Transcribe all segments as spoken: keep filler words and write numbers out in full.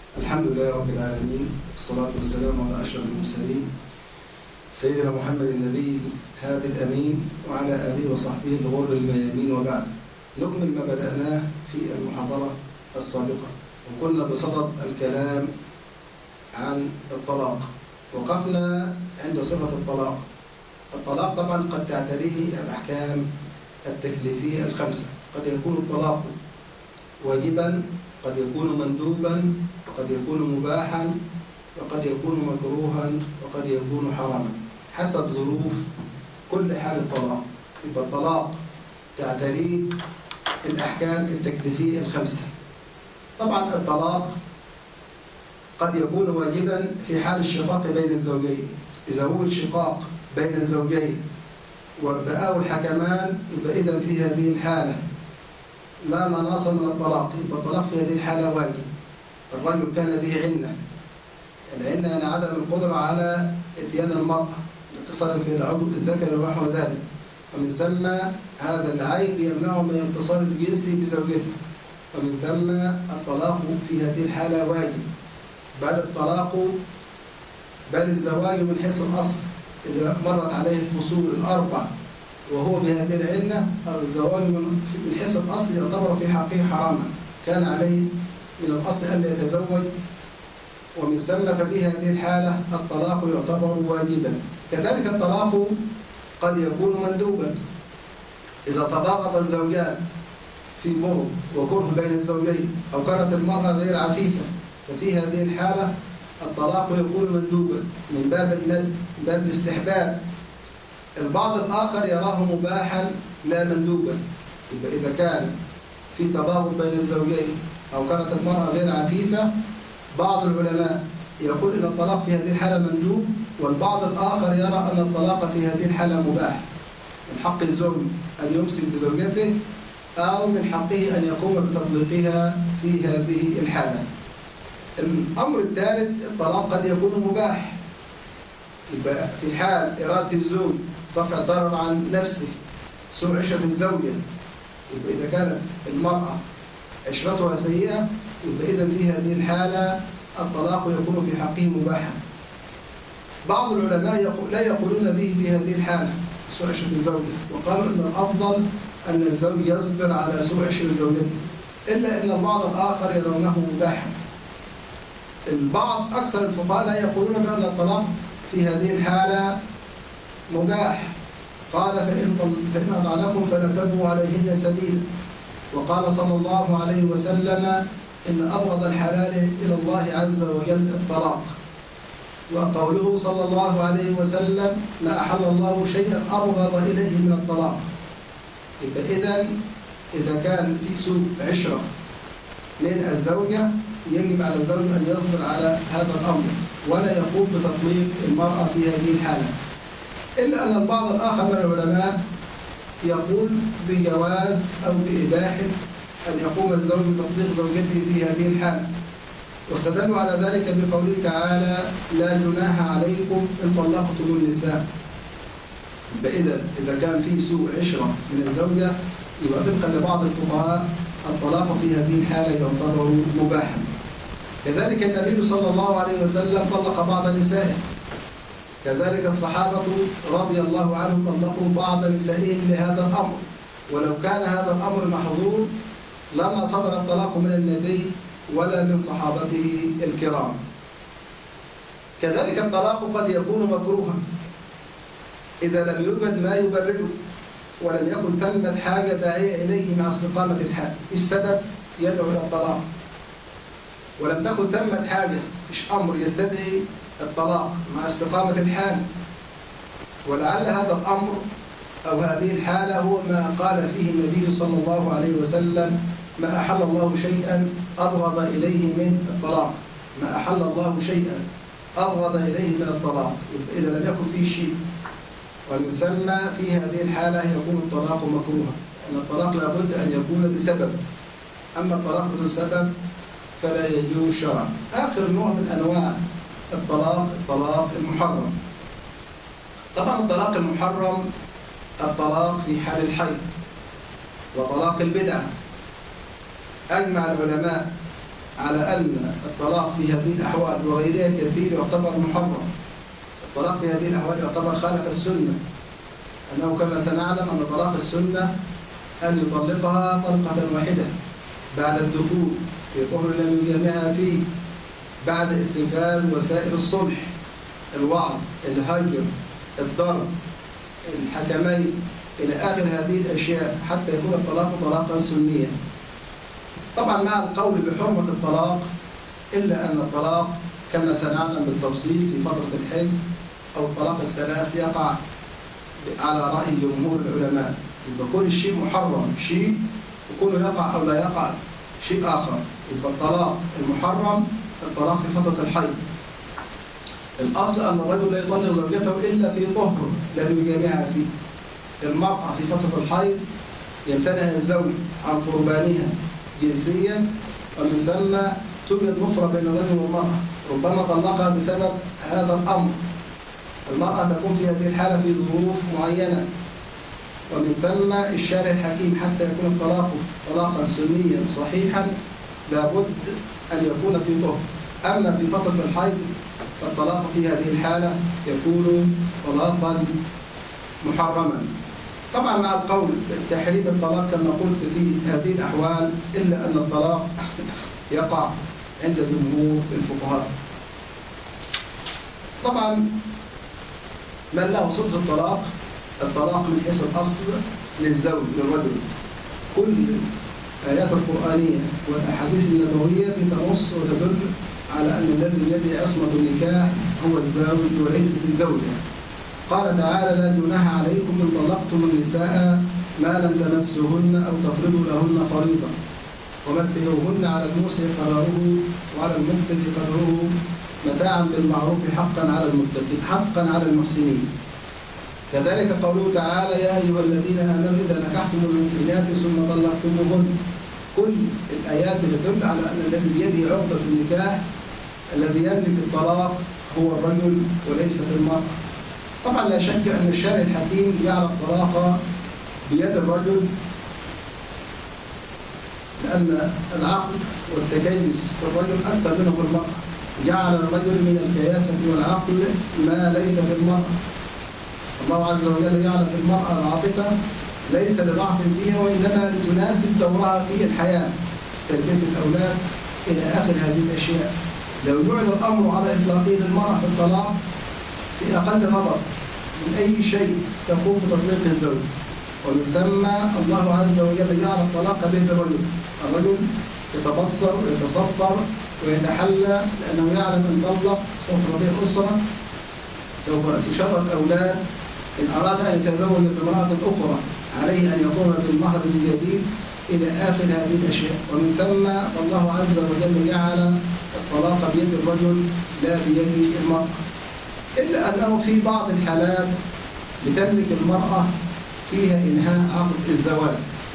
الحمد لله رب العالمين، والصلاة والسلام على أشرف المرسلين سيدنا محمد النبي الهادي الأمين وعلى آله وصحبه الغر الميامين. وبعد، نكمل ما بدأناه في المحاضرة السابقة، وكنا بصدد الكلام عن الطلاق. وقفنا عند صفة الطلاق. الطلاق طبعا قد تعتريه الأحكام التكليفية الخمسة. قد يكون الطلاق واجبا، قد يكون مندوبا، وقد يكون مباحا، وقد يكون مكروها، وقد يكون حراما حسب ظروف كل حال الطلاق. يبقى الطلاق تعتريه الأحكام التكليفية الخمسة. طبعا الطلاق قد يكون واجبا في حال الشقاق بين الزوجين. إذا هو الشقاق بين الزوجين وارتآه الحكمان، يبقى إذن في هذه الحالة لا مناص من الطلاق، يبقى الطلاق في هذه الحالة واجب. الرجل كان به عنة، العنة يعني عدم القدرة على إتيان المرأة لاتصال في العضو الذكر ونحو ذلك، ومن ثم هذا العيب يمنعه من الاتصال الجنسي بزوجته، ومن ثم الطلاق في هذه الحالة واجب. بل الطلاق بل الزواج من حيث الأصل إذا مرت عليه الفصول الأربع وهو بهذه العلة، الزواج من حيث الأصل يعتبر في حقه حراما، كان عليه من الأصل ألا يتزوج، ومن ثم ففي هذه الحالة الطلاق يعتبر واجبا. كذلك الطلاق قد يكون مندوبا. إذا تباغض الزوجان في بغض وكره بين الزوجين، أو كانت المرأة غير عفيفة، ففي هذه الحالة الطلاق يكون مندوبا من باب الندب، من باب الاستحباب. البعض الآخر يراه مباحا لا مندوبا. يبقى إذا كان في تباغض بين الزوجين أو كانت المرأة غير عفيفة، بعض العلماء يقول إن الطلاق في هذه الحالة مندوب، والبعض الآخر يرى أن الطلاق في هذه الحالة مباح. من حق الزوج أن يمسك بزوجته، أو من حقه أن يقوم بتطليقها في هذه الحالة. الأمر الثالث، الطلاق قد يكون مباح. يبقى في حال إرادة الزوج رفع الضرر عن نفسه، سوء عشرة الزوجة، يبقى إذا كانت المرأة عشرتها سيئة، يبقى إذن في هذه الحالة الطلاق يكون في حقه مباحا. بعض العلماء يقول لا يقولون به في هذه الحالة سوء عشرة الزوجة، وقالوا إن الأفضل أن الزوج يصبر على سوء عشرة زوجته، إلا أن البعض الآخر يرونه مباحا. البعض أكثر الفقهاء لا يقولون بأن الطلاق في هذه الحالة مباح. قال فإن فإن أطعنكم فلا تبغوا عليهن سبيلا. وقال صلى الله عليه وسلم إن أبغض الحلال إلى الله عز وجل الطلاق. وقوله صلى الله عليه وسلم لا أحل الله شيئا أبغض إليه من الطلاق. يبقى إذن إذا كان في سوء عشرة من الزوجة، يجب على الزوج أن يصبر على هذا الأمر ولا يقوم بتطليق المرأة في هذه الحالة. إلا أن البعض الآخر من العلماء يقول بجواز أو بإباحة أن يقوم الزوج بتطليق زوجته في هذه الحالة، واستدلوا على ذلك بقوله تعالى لا جناح عليكم إن طلقتم النساء. فإذا إذا كان في سوء عشرة من الزوجة، يبقى طبقا لبعض الفقهاء الطلاق في هذه الحالة يعتبر مباحا. كذلك النبي صلى الله عليه وسلم طلق بعض نسائه. كذلك الصحابة رضي الله عنهم طلقوا بعض نسائهم لهذا الأمر، ولو كان هذا الأمر محظور لما صدر الطلاق من النبي ولا من صحابته الكرام. كذلك الطلاق قد يكون مكروها إذا لم يوجد ما يبرره، ولم يكن تمت حاجة داعية إليه مع استقامة الحال. فيش سبب يدعو إلى الطلاق، ولم تكن تمت حاجة، فيش أمر يستدعي الطلاق مع استقامة الحال. ولعل هذا الأمر أو هذه الحالة هو ما قال فيه النبي صلى الله عليه وسلم ما أحل الله شيئا أبغض إليه من الطلاق. ما أحل الله شيئا أبغض إليه من الطلاق. إذا لم يكن فيه شيء، ومن ثم في هذه الحالة يكون الطلاق مكروها، أن الطلاق لابد أن يكون بسبب. أما الطلاق بدون سبب فلا يجوز شرعا. آخر نوع من أنواع الطلاق الطلاق المحرم. طبعا الطلاق المحرم الطلاق في حال الحيض وطلاق البدعة. أجمع العلماء على أن الطلاق في هذه الأحوال وغيرها كثير يعتبر محرم. الطلاق في هذه الأحوال يعتبر خالف السنة، أنه كما سنعلم أن طلاق السنة أن يطلقها طلقة واحدة بعد الدخول في طهر لم يجامعها فيه، بعد استنفاذ وسائل الصلح، الوعظ، الهجر، الضرب، الحكمين، إلى آخر هذه الأشياء، حتى يكون الطلاق طلاقا سنيا. طبعا مع القول بحرمة الطلاق، إلا أن الطلاق كما سنعلم بالتفصيل في فترة الحيض أو الطلاق الثلاث يقع على رأي جمهور العلماء. يبقى كل شيء محرم شيء، وكونه يقع أو لا يقع شيء آخر. يبقى الطلاق المحرم الطلاق في فترة الحيض. الأصل أن الرجل لا يطلق زوجته إلا في طهر لم يجامعها فيه. المرأة في فترة الحيض يمتنع الزوج عن قربانها جنسيا، ومن ثم توجد نفرة بين الرجل والمرأة، ربما طلقها بسبب هذا الأمر. المرأة تكون في هذه الحالة في ظروف معينة، ومن ثم الشارع الحكيم حتى يكون الطلاق طلاقا سنيا صحيحا لابد أن يكون في طهر. أما في فترة الحيض فالطلاق في هذه الحالة يكون طلاقا محرما. طبعا مع القول بتحريم الطلاق كما قلت في هذه الأحوال، إلا أن الطلاق يقع عند جمهور الفقهاء. طبعا من له صفة الطلاق، الطلاق من حيث الأصل للزوج للرجل. كل الآيات القرآنية والأحاديث النبوية بتنص وتدل على أن الذي بيده عصمة النكاح هو الزوج وليست الزوجة. قال تعالى: لا جناح عليكم إن طلقتم النساء ما لم تمسهن أو تفرضوا لهن فريضة ومتعوهن على الموسع قدره وعلى المقتر قدره متاعا بالمعروف حقا على المتقين حقا على المحسنين. كذلك قوله تعالى: يا أيها الذين آمنوا إذا نكحتم المؤمنات ثم طلقتموهن. كل الآيات بتدل على أن الذي بيده عقدة النكاح الذي يملك الطلاق هو الرجل وليست المرأة. طبعا لا شك أن الشارع الحكيم جعل الطلاق بيد الرجل، لأن العقل والتكيس في الرجل أكثر منه في المرأة. جعل الرجل من الكياسة والعقل ما ليس في المرأة. الله عز وجل جعل في المرأة العاطفة ليس لضعف فيها، وإنما لتناسب دورها في الحياة، تربية الأولاد إلى آخر هذه الأشياء. لو جعل الأمر على إطلاقه للمرأة في الطلاق في أقل نظر من أي شيء تقوم بتطليق الزوج. ومن ثم الله عز وجل جعل الطلاق بيد الرجل. الرجل يتبصر ويتصبر ويتحلى، لأنه يعلم أن طلق سوف يضيع أسرة، سوف تشرد أولاد. إن أراد أن يتزوج بامرأة أخرى عليه أن يقوم بالمهر الجديد إلى آخر هذه الأشياء. ومن ثم الله عز وجل جعل الطلاق بيد الرجل لا بيد المرأة، إلا أنه في بعض الحالات بتملك المرأة فيها إنهاء عقد الزواج.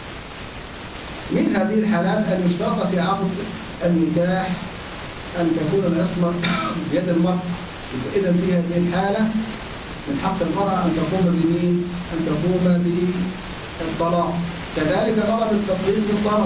من هذه الحالات أن يشترط في عقد النكاح أن تكون العصمة بيد المرأة. إذا في هذه الحالة من حق المرأة أن تقوم بمين؟ أن تقوم بالطلاق. كذلك طلب التطليق بالضرر.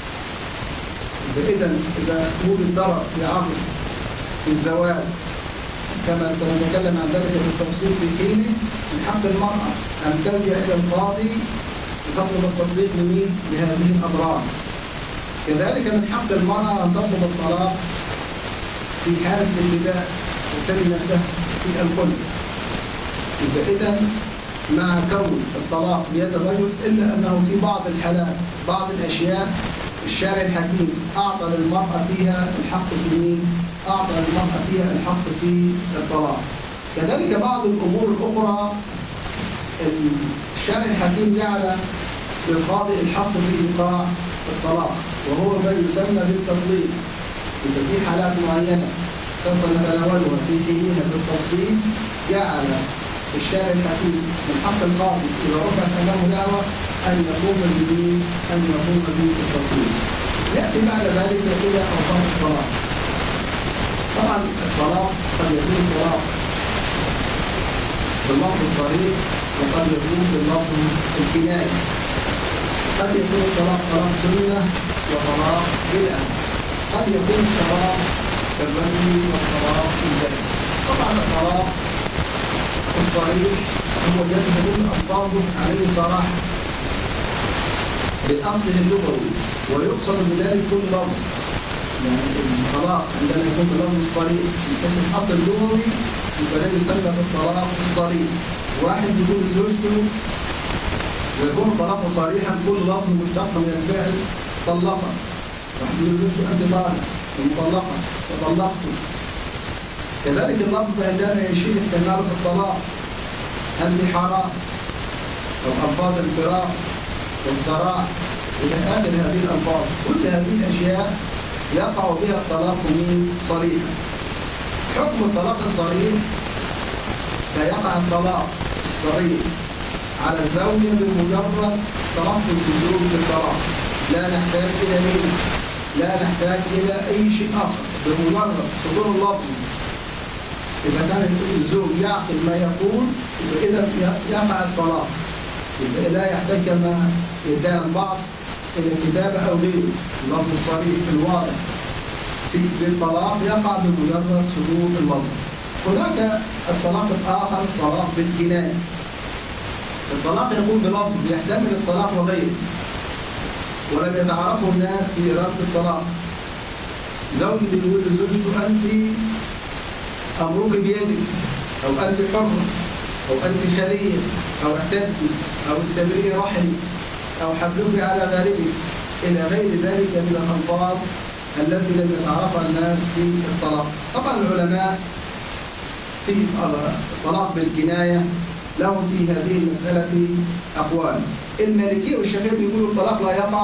إذا إذا وجد ضرر في عقد الزواج كما سنتكلم عن ذلك بالتفصيل في حينه، من حق المرأة أن تلجأ إلى القاضي لتطلب التطليق لمين؟ لهذه الأضرار. كذلك من حق المرأة أن تطلب الطلاق في حالة الابتداء وتبتدي نفسها في الكل. إذا مع كون الطلاق بيد الرجل، إلا أنه في بعض الحالات بعض الأشياء الشارع الحكيم أعطى للمرأة فيها الحق في مين؟ أعطى للمرأة فيها الحق في الطلاق. كذلك بعض الأمور الأخرى الشارع الحكيم جعل للقاضي الحق في إيقاع الطلاق، وهو ما يسمى بالتطليق. إذا في حالات معينة سوف نتناولها في حينها بالتفصيل، جعل الشارع الحكيم من حق القاضي إذا رفعت أمامه دعوة أن يقوم بالدين أن يقوم بالتطليق. يأتي بعد ذلك إلى أوصاف الطلاق. طبعا الطلاق قد يكون طلاق باللفظ الصريح، وقد يكون باللفظ الكناية. قد يكون الطلاق طلاق سنة وطلاق بدعة. قد يكون الطلاق كالرجل والطلاق البائن. طبعا الطلاق الصريح هو الذي تدل ألفاظه عليه صراحة بأصله اللغوي، ويقصد بذلك كل لفظ. يعني الطلاق عندما يكون بلفظ الصريح من حيث الأصل اللغوي يبقى ده يسمى بالطلاق الصريح. واحد يقول لزوجته ويكون طلاقه صريحا كل لفظ مشتق من الفعل طلقها. واحد يقول لزوجته أنت طالق ومطلقة وطلقته. كذلك اللفظ عندما يشيء استعماله في الطلاق أنت حرام أو ألفاظ الفراق والصراع إلى آخر هذه الألفاظ. كل هذه الأشياء يقع بها الطلاق من صريحا. حكم الطلاق الصريح فيقع الطلاق الصريح على الزوجة بمجرد تلفظ الزوج بالطلاق، لا نحتاج إلى مين، لا نحتاج إلى أي شيء آخر، بمجرد صدور اللفظ. إذا كان الزوج يعقل ما يقول إذا يقع الطلاق، لا يحتاج كما يدعي البعض إلى كتابة أو غيره. اللفظ الصريح الواضح في الطلاق يقع بمجرد صدور اللفظ. هناك الطلاق الآخر الطلاق بالكناية. الطلاق يكون بلفظ يحتمل الطلاق وغيره، ولم يتعرفه الناس في إرادة الطلاق. زوج بيقول لزوجته أنت أمرك بيدك، أو أنت حرة، أو أنت خلية، أو اعتدي، أو استبرئي رحمي، أو حبلك على غاربك، إلى غير ذلك من الألفاظ التي لم يتعرفها الناس في الطلاق. طبعا العلماء في الطلاق بالكناية لهم في هذه المسألة أقوال. المالكية والشافعية بيقولوا الطلاق لا يقع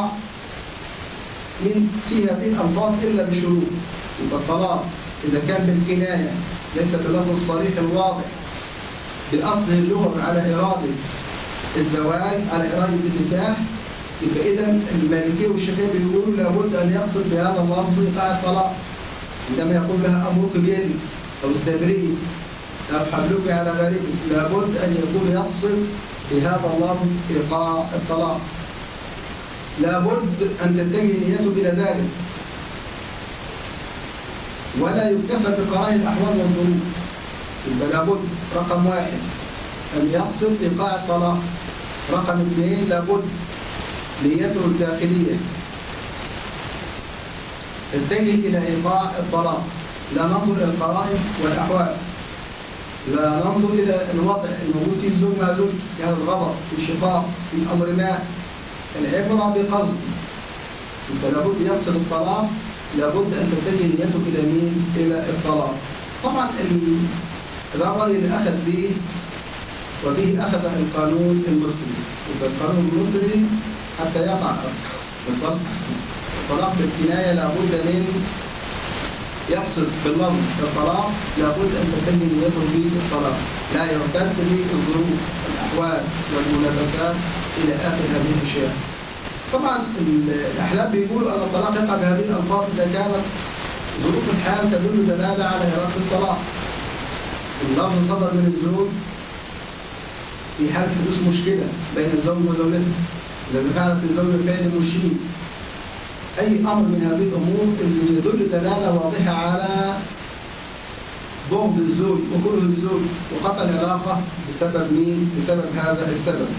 من في هذه الألفاظ إلا بشروط. يبقى الطلاق إذا كان بالكناية ليس باللفظ الصريح الواضح بأصله اللغوي على إرادة الزواج، على إرادة النكاح، يبقى إذا المالكية والشافعية بيقولوا لابد أن يقصد بهذا اللفظ إيقاع الطلاق. عندما يقول لها أمرك بيدي أو استبرئي أو حبلك على غاربك، لابد أن يكون يقصد بهذا اللفظ إيقاع الطلاق. لابد أن تتجه نيته إلى ذلك، ولا يكتفى بقرائن الأحوال والظروف. يبقى لابد رقم واحد أن يقصد إيقاع الطلاق. رقم اثنين لابد نيته الداخلية تتجه إلى إيقاع الطلاق. لا ننظر إلى القرائن والأحوال، لا ننظر إلى الوضع الموجود فيه الزوج مع زوجته، يعني الغضب، الشقاق، في أمر ما. العبرة بقصد. يبقى لابد يقصد الطلاق، لابد أن تتجه نيته إلى مين؟ إلى الطلاق. طبعا ده الرأي اللي أخذ به وبه أخذ القانون المصري. يبقى القانون المصري حتى يقع الطلاق بالكناية لابد من يقصد باللفظ الطلاق، لابد أن تتجه نيته في الطلاق، لا يرتد بالظروف الأحوال والمنافسات إلى آخر هذه الأشياء. طبعا الأحلام بيقولوا أن الطلاق يقع بهذه الألفاظ إذا كانت ظروف الحال تدل دلالة على إرادة الطلاق. اللفظ صدر من الزوج في حال حدوث مشكلة بين الزوج وزوجته، إذا فعلت الزوجة فعل مشين، أي أمر من هذه الأمور اللي يدل دلالة واضحة على بغض الزوج وكره الزوج وقطع العلاقة بسبب مين؟ بسبب هذا السبب.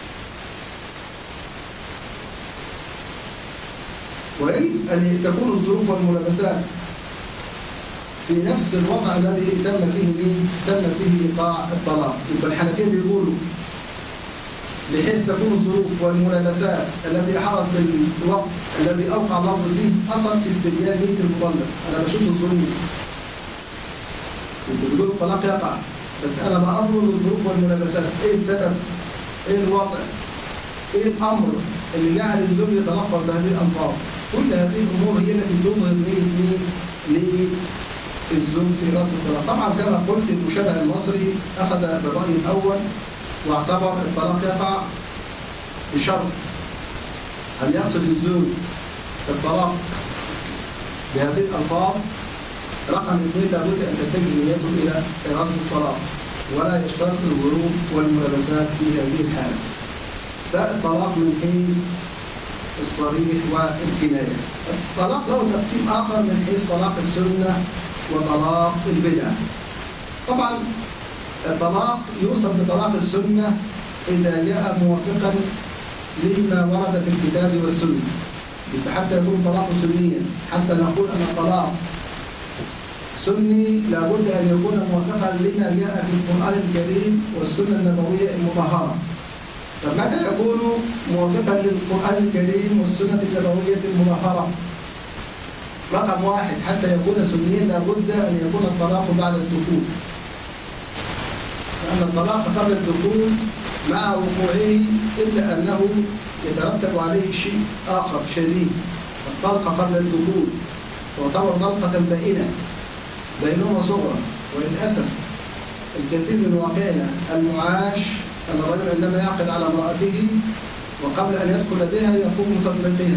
ويجب أن تكون الظروف والملابسات في نفس الوضع الذي تم فيه مين؟ تم فيه إيقاع الطلاق. يبقى الحنفية بيقولوا بحيث تكون الظروف والملابسات التي حصلت في الوقت الذي أوقع اللفظ فيه أصل في استبيان نية المطلق. أنا بشوف الظروف، بيقولوا الطلاق يقع، بس أنا بأمر الظروف والملابسات، إيه السبب؟ إيه الوضع؟ إيه الأمر اللي جعل الزوج يتلفظ بهذه الألفاظ؟ كل هذه الأمور هي التي تظهر نية مين؟ للزوج في إرادة الطلاق. طبعا كما قلت المشرع المصري أخذ بالرأي الأول واعتبر الطلاق يقع بشرط أن يقصد الزوج الطلاق بهذه الألفاظ. رقم اثنين لابد أن تتجه نيته إلى إرادة الطلاق، ولا يشترط الظروف والملابسات في هذه الحالة. ده الطلاق من حيث الصريح والكناية. الطلاق له تقسيم آخر من حيث طلاق السنة وطلاق البدعة. طبعا الطلاق يوصف بطلاق السنة إذا جاء موافقا لما ورد في الكتاب والسنة، حتى يكون طلاق سنيا. حتى نقول أن الطلاق سني لابد أن يكون موافقا لما جاء في القرآن الكريم والسنة النبوية المطهرة. فمتى يكون موافقا للقرآن الكريم والسنة النبوية المطهرة؟ رقم واحد، حتى يكون سنيا لابد أن يكون الطلاق بعد الدخول، لأن الطلاق قبل الدخول مع وقوعه إلا أنه يترتب عليه شيء آخر شديد. الطلقة قبل الدخول تعتبر طلقة بائنة، بينونة صغرى. وللأسف الكثير من واقعنا المعاش أن الرجل عندما يعقد على امرأته وقبل أن يدخل بها يقوم بتطليقها.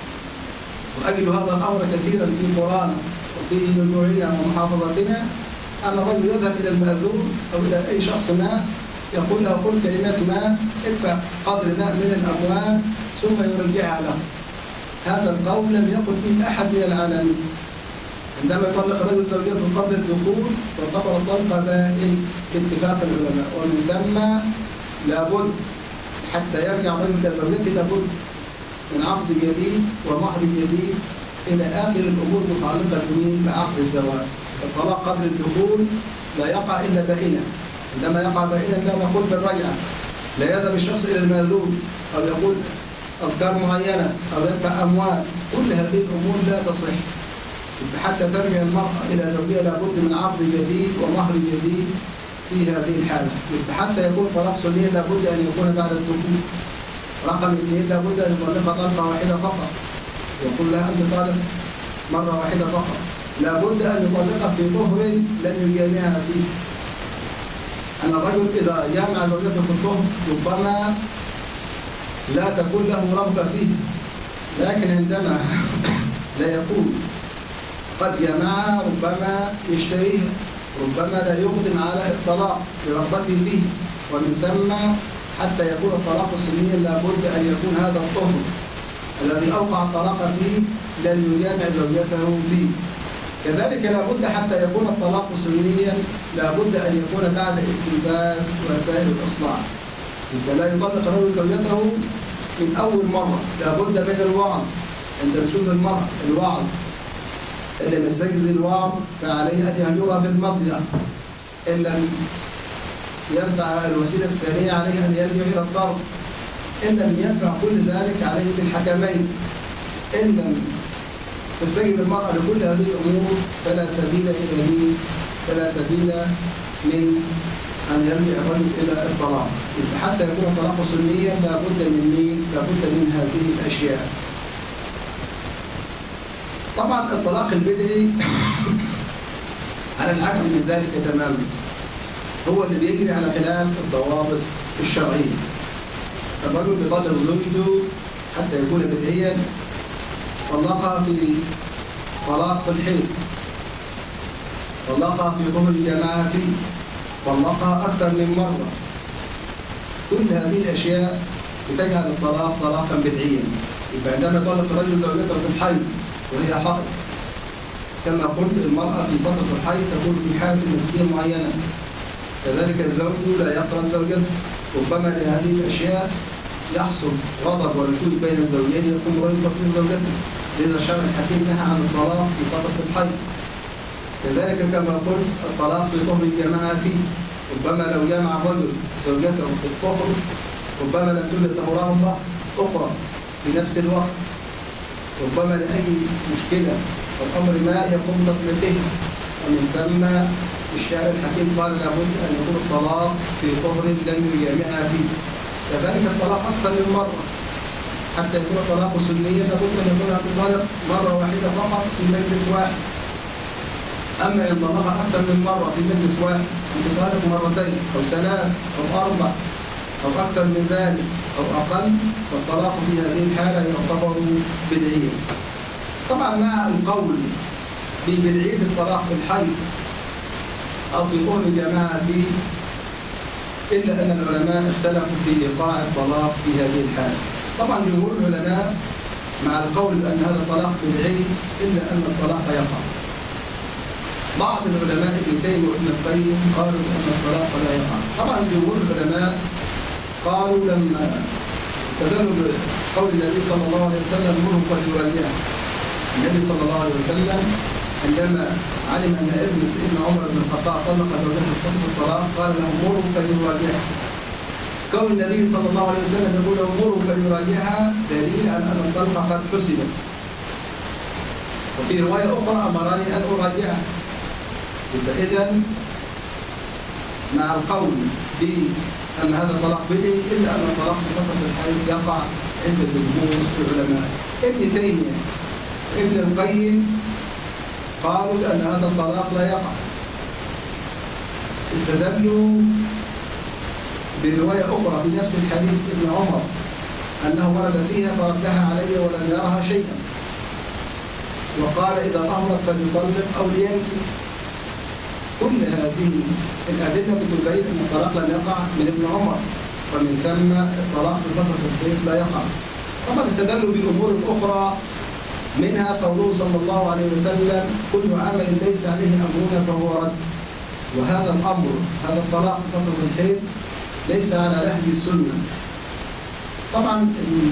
وأجد هذا الأمر كثيرا في قرانا وفي مجموعنا ومحافظتنا، أن الرجل يذهب إلى المأذون أو إلى أي شخص ما يقول له قل كلمات ما، ادفع قدر ما من الأموال ثم يرجعها له. هذا القول لم يقل فيه أحد من العالمين. عندما يطلق رجل زوجته قبل الدخول تعتبر الطلقة بائن باتفاق العلماء، ومن ثم لابد حتى يرجع الرجل إلى زوجته لابد من عقد جديد ومهر جديد إلى آخر الأمور متعلقة بعقد الزواج. الطلاق قبل الدخول لا يقع إلا بائنا. عندما يقع بائنا لا نقول بالرجعة، لا يذهب الشخص إلى المأذون أو يقول أفكار معينة أو يدفع أموال. كل هذه الأمور لا تصح. حتى ترجع المرأة إلى زوجها لابد من عقد جديد ومهر جديد في هذه الحالة. حتى يكون طلاق سني لابد أن يكون بعد الدخول. رقم اثنين، لابد أن يطلقها طلقة واحدة فقط، يقول لها أنت طالق مرة واحدة فقط. لابد أن يطلقها في طهر لم يجامعها فيه. أن الرجل إذا جامع زوجته في الطهر ربما لا تكون له رغبة فيه، لكن عندما لا يكون قد جمعها ربما يشتريها، ربما لا يقدم على الطلاق برغبته فيه. ومن ثم حتى يكون الطلاق سنيا لابد أن يكون هذا الطهر الذي أوقع الطلاق فيه لن يجامع زوجته فيه. كذلك لابد حتى يكون الطلاق سنيا لابد أن يكون بعد استنفاذ وسائل الإصلاح. فلا يطلق رجل زوجته من أول مرة، لابد من الوعظ عند نشوز المرأة، الوعظ. إن لم يستجد الوعظ فعليه أن يهجرها في المضجع. إن لم ينفع الوسيلة الثانية عليه أن يلجأ إلى الضرب. إن لم ينفع كل ذلك عليه بالحكمين. إن لم تستجب المرأة لكل هذه الأمور فلا سبيل إلى مين؟ فلا سبيل من أن يلجأ الرجل إلى الطلاق. حتى يكون الطلاق سنيا لابد من مين؟ لابد من هذه الأشياء. طبعا الطلاق البدعي على العكس من ذلك تماما، هو اللي بيجري على خلاف الضوابط الشرعية. الرجل بيطلق زوجته حتى يكون بدعيا، طلقها في طلاق في الحيض، طلقها في طهر الجماعة فيه، طلقها أكثر من مرة. كل هذه الأشياء بتجعل الطلاق طلاقا بدعيا. يبقى عندما يطلق الرجل زوجته في الحيض وهي حائض، كما قلت المرأة في فترة الحيض تكون في حالة نفسية معينة، كذلك الزوج لا يقرب زوجته. ربما لهذه الأشياء يحصل غضب ونشوز بين الزوجين، يقوم رجل تطلق زوجته. لذا الشرع الحكيم نهى عن الطلاق في فترة الحيض. كذلك كما قلت الطلاق في طهر الجماعة فيه، ربما لو جامع الرجل زوجته في الطهر ربما لم توجد له رغبة أخرى في نفس الوقت، ربما لأي مشكلة أو أمر ما يقوم بتطليقها. ومن ثم الشارع الحكيم قال لابد أن يكون الطلاق في طهر لم يجامعها فيه. كذلك الطلاق أكثر من مرة، حتى يكون الطلاق سنيا لابد أن يكون الطلاق مرة واحدة فقط في مجلس واحد. أما إن طلقها أكثر من مرة في مجلس واحد، أنت طالق مرتين أو ثلاث أو أربع أو أكثر من ذلك أو أقل، فالطلاق في هذه الحالة يعتبر بدعيا. طبعا مع القول ببدعية الطلاق في الحيض أو في طهر الجماعة فيه، إلا أن العلماء اختلفوا في إيقاع الطلاق في هذه الحالة. طبعا جمهور العلماء مع القول بأن هذا طلاق بدعي إلا أن الطلاق يقع. بعض العلماء ابن تيمية وابن القيم قالوا أن الطلاق لا يقع. طبعا جمهور العلماء قالوا لما استدلوا بقول النبي صلى الله عليه وسلم مره فليراجعه. النبي صلى الله عليه وسلم عندما علم أن ابن سيدنا عمر بن الخطاب طلق زوجته في الطلاق قال له مره فليراجعه. كون النبي صلى الله عليه وسلم يقول له مره فليراجعها دليل على أن الطلقة قد حسبت. وفي رواية أخرى أمرني أن أراجعها. يبقى إذن مع القول بأن هذا طلاق بدعي إلا أن الطلاق في فترة الحيض يقع عند جمهور العلماء. ابن تيمية وابن القيم قالوا أن هذا الطلاق لا يقع. استدلوا برواية أخرى في نفس الحديث ابن عمر أنه ورد فيها فردها علي ولم يرها شيئا، وقال إذا طهرت فليطلق أو ليمسك. كل هذه الأدلة بتبين أن الطلاق لم يقع من ابن عمر، ومن ثم الطلاق في فترة الحيض لا يقع. طبعا استدلوا بأمور أخرى منها قوله صلى الله عليه وسلم كل عمل ليس عليه أمرنا فهو رد. وهذا الأمر هذا الطلاق في فترة الحيض ليس على نهج السنة. طبعا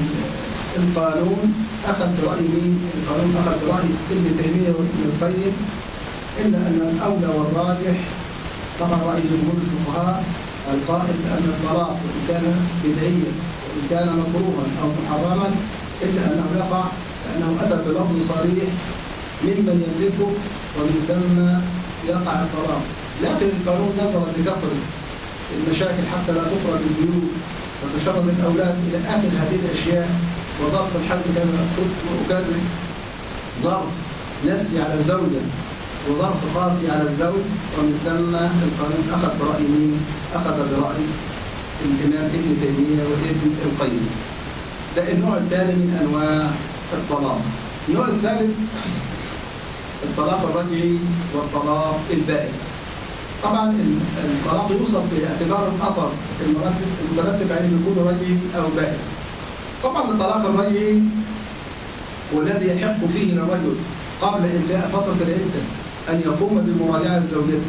القانون أخذ برأي مين؟ القانون أخذ برأي ابن تيمية وابن القيم، إلا أن الأولى والراجح طبعا رأي جمهور الفقهاء القائل بأن الطلاق وإن كان بدعيا وإن كان مكروها أو محرما إلا أنه يقع لأنه أتى بلفظ صريح ممن يملكه ومن ثم يقع الطلاق. لكن القانون نظرا لكثرة المشاكل حتى لا تفرض البيوت وتشرد الأولاد إلى آخر هذه الأشياء، وظرف الحمل كما قلت وأكرر ظرف نفسي على الزوجة وظرف خاصي على الزوج، ومن ثم القانون أخذ برأي مين؟ أخذ برأي الإمام ابن تيمية وابن القيم. ده النوع الثاني من أنواع الطلاق. النوع الثالث الطلاق الرجعي والطلاق البائن. طبعا الطلاق يوصف باعتبار الأثر المترتب عليه يكون رجعي أو بائن. طبعا الطلاق الرجعي والذي يحق فيه الرجل قبل انتهاء فترة العدة أن يقوم بمراجعة زوجته،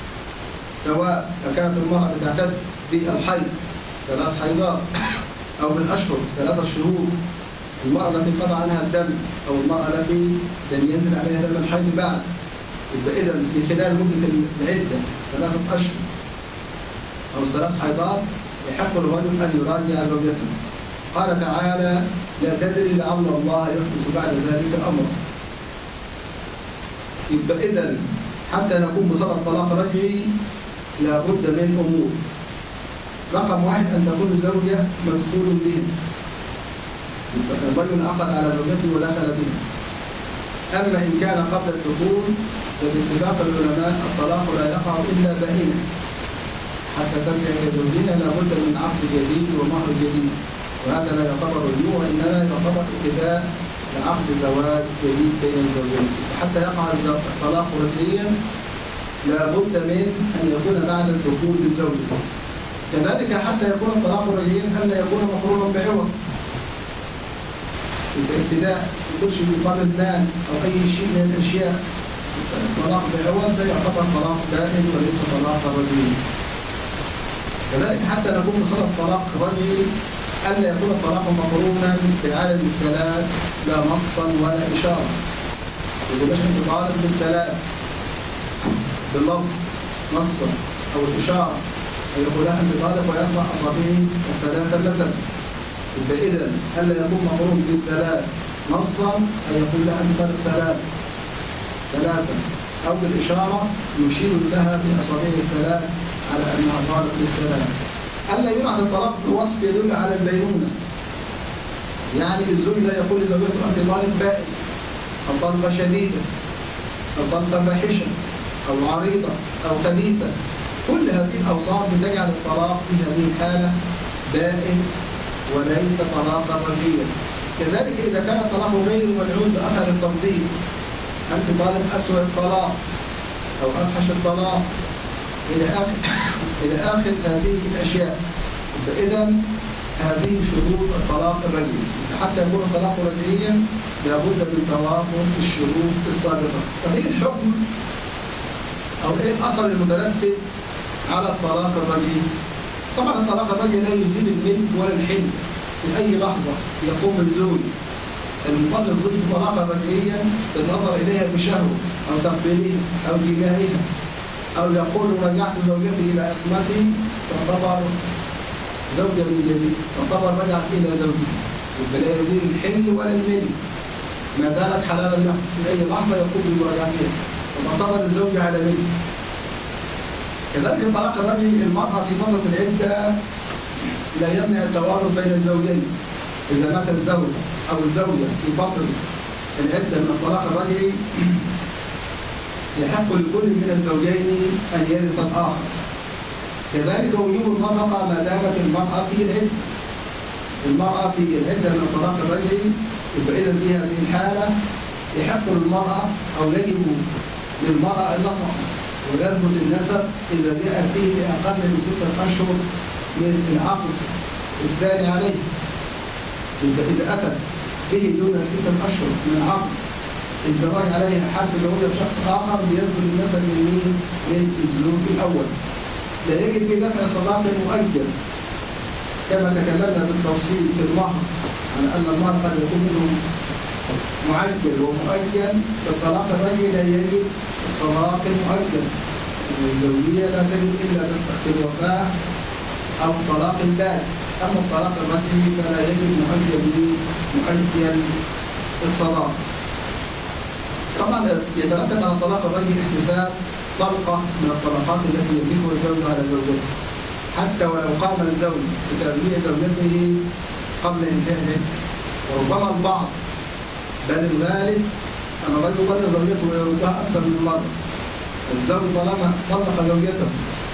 سواء كانت المرأة بتعتد بالحيض ثلاث حيضات أو بالأشهر ثلاثة شهور، المرأة التي انقطع عنها الدم أو المرأة التي لم ينزل عليها دم الحيض بعد. يبقى إذا في خلال مدة العدة ثلاثة أشهر أو ثلاث حيضات يحق الرجل أن يراجع زوجته. قال تعالى لا تدري لعل الله يحدث بعد ذلك أمرا. يبقى إذا حتى نقوم بصدد طلاق رجعي لابد من أمور. رقم واحد أن تكون الزوجة مدخول بها، يبقى الرجل عقد على زوجته ودخل بها. أما إن كان قبل الدخول فباتفاق العلماء الطلاق لا يقع إلا بائنا. حتى ترجع إلى زوجها لابد من عقد جديد ومهر جديد، وهذا لا يعتبر رجوع إنما يعتبر ابتداء لعقد زواج جديد بين الزوجين. حتى يقع الطلاق رجعيا لابد من أن يكون بعد الدخول بالزوجة. كذلك حتى يكون الطلاق رجعيا ألا يكون مقرونا بعوض. الابتداء يكونش مقابل مال أو أي شيء من الأشياء. الطلاق بعوض ده يعتبر طلاق بائن وليس طلاق رجعي. كذلك حتى نكون بصدد طلاق رجعي ألا يكون الطلاق مقرونا بعدد الثلاث لا نصا ولا إشارة. إذا باش أنت طالب بالثلاث باللفظ نصا أو الإشارة يقول لها أنت طالب ويرفع أصابعه الثلاثة مثلا. يبقى إذا ألا يكون مقرون بالثلاث نصا أي يقول لها أنت طالب ثلاث ثلاثة أو بالإشارة يشير لها بأصابعه الثلاث على أنها طالب بالثلاث. ألا ينعت الطلاق بوصف يدل على البينونة. يعني الزوج لا يقول لزوجته أنت طالب بائن أو طلقة شديدة أو طلقة فاحشة أو عريضة أو خبيثة. كل هذه الأوصاف بتجعل الطلاق في هذه الحالة بائن وليس طلاقا رجعيا. كذلك إذا كان الطلاق غير ملعون بأثر التفضيل، أنت طالب أسوأ الطلاق أو أفحش الطلاق إلى آخر إلى آخر هذه الأشياء. فإذا هذه شروط الطلاق الرجعي. حتى يكون الطلاق رجعيا لابد من توافر الشروط السابقة. طب ايه الحكم او ايه الاثر المترتب على الطلاق الرجعي؟ طبعا الطلاق الرجعي لا يزيل الملك ولا الحل. في اي لحظة يقوم الزوج المطلق زوجته طلاقا رجعيا بالنظر اليها بشهوة او تقبيلها او جماعها او يقول رجعت زوجتي الى عصمتي، تعتبر زوجة من جديد، تعتبر رجعت الى زوجها، فلا يزيل الحل ولا الملك ما دامت حلالا له. في اي لحظة يقوم بمراجعتها وتعتبر الزوجة على ملك. كذلك الطلاق الرجعي المرأة في فترة العدة لا يمنع التوارث بين الزوجين. إذا مات الزوج أو الزوجة في فترة العدة من الطلاق الرجعي يحق لكل من الزوجين أن يرث الآخر. كذلك وجوب النفقة ما دامت المرأة في العدة. المرأة في العدة من الطلاق الرجعي يبقى إذا في هذه الحالة يحق للمرأة أو يجب للمرأة النفقة ويثبت النسب إذا جاء فيه لأقل من ستة أشهر من العقد الثاني عليه. يبقى إذا أتت به دون ستة أشهر من العقد الزواج عليه حق زوجة بشخص آخر بيثبت النسب من مين؟ من الزوج الأول. لا يجب في دفع الصداق المؤجل كما تكلمنا بالتفصيل في المهر على أن المهر قد يكون منه معجل ومؤجل. في الطلاق الرجعي لا يجب الصداق المؤجل. الزوجية لا تجب إلا في الوفاة أو الطلاق البائن. أما الطلاق الرجعي فلا يجب مؤجل مؤجل الصداق. طبعا يترتب على الطلاق الرجعي احتساب طلقة من الطلقات التي يملكها الزوج على زوجته، حتى ولو قام الزوج بتربية زوجته قبل انتهاء العدة. وربما البعض بل الغالب أن الرجل يطلق زوجته ويردها أكثر من مرة. الزوج طالما طلق زوجته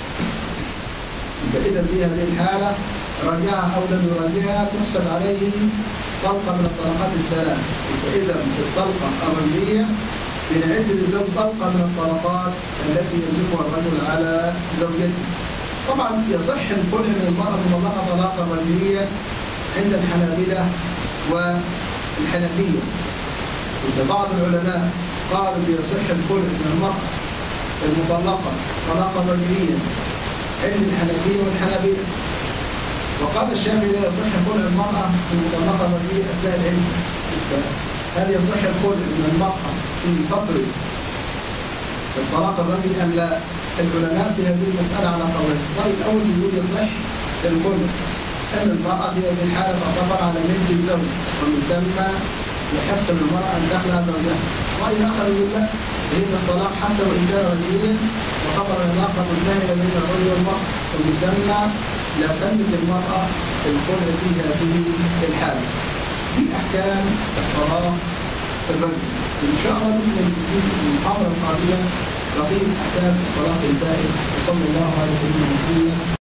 فإذا في هذه الحالة رجعها أو لم يراجعها تحسب عليه طلقة من الطلقات الثلاث. فإذا الطلقة الرجعية بنعد للزوج طلقة من الطلقات التي يملكها الرجل على زوجته. طبعا يصح الخلع من المرأة المطلقة طلاقا رجعيا عند الحنابلة والحنفية. بعض العلماء قالوا يصح الخلع من المرأة المطلقة طلاقا رجعيا عند الحنفية والحنابلة. وقال الشافعي لا يصح خلع المرأة المطلقة الرجعية أثناء العدة. هل يصح الخلع من المرأة في فترة الطلاق الرجعي أم لا؟ العلماء في هذه المسألة على قولين. الرأي الأول يقول يصح الخلع أن المرأة في هذه الحالة تعتبر على ملك الزوج ويسمى يحق للمرأة أن تخلع زوجها. الرأي الآخر يقول لا، هي الطلاق حتى وإن كان رجعيا وخبر العلاقة منتهية بين الرجل والمرأة ويسمى لا تملك المرأة الخلع في هذه الحالة. دي أحكام الطلاق الرجعي. إن شاء الله نكمل في المحاضرة القادمة بقية أحكام الطلاق البائن. وصلى الله على سيدنا محمد.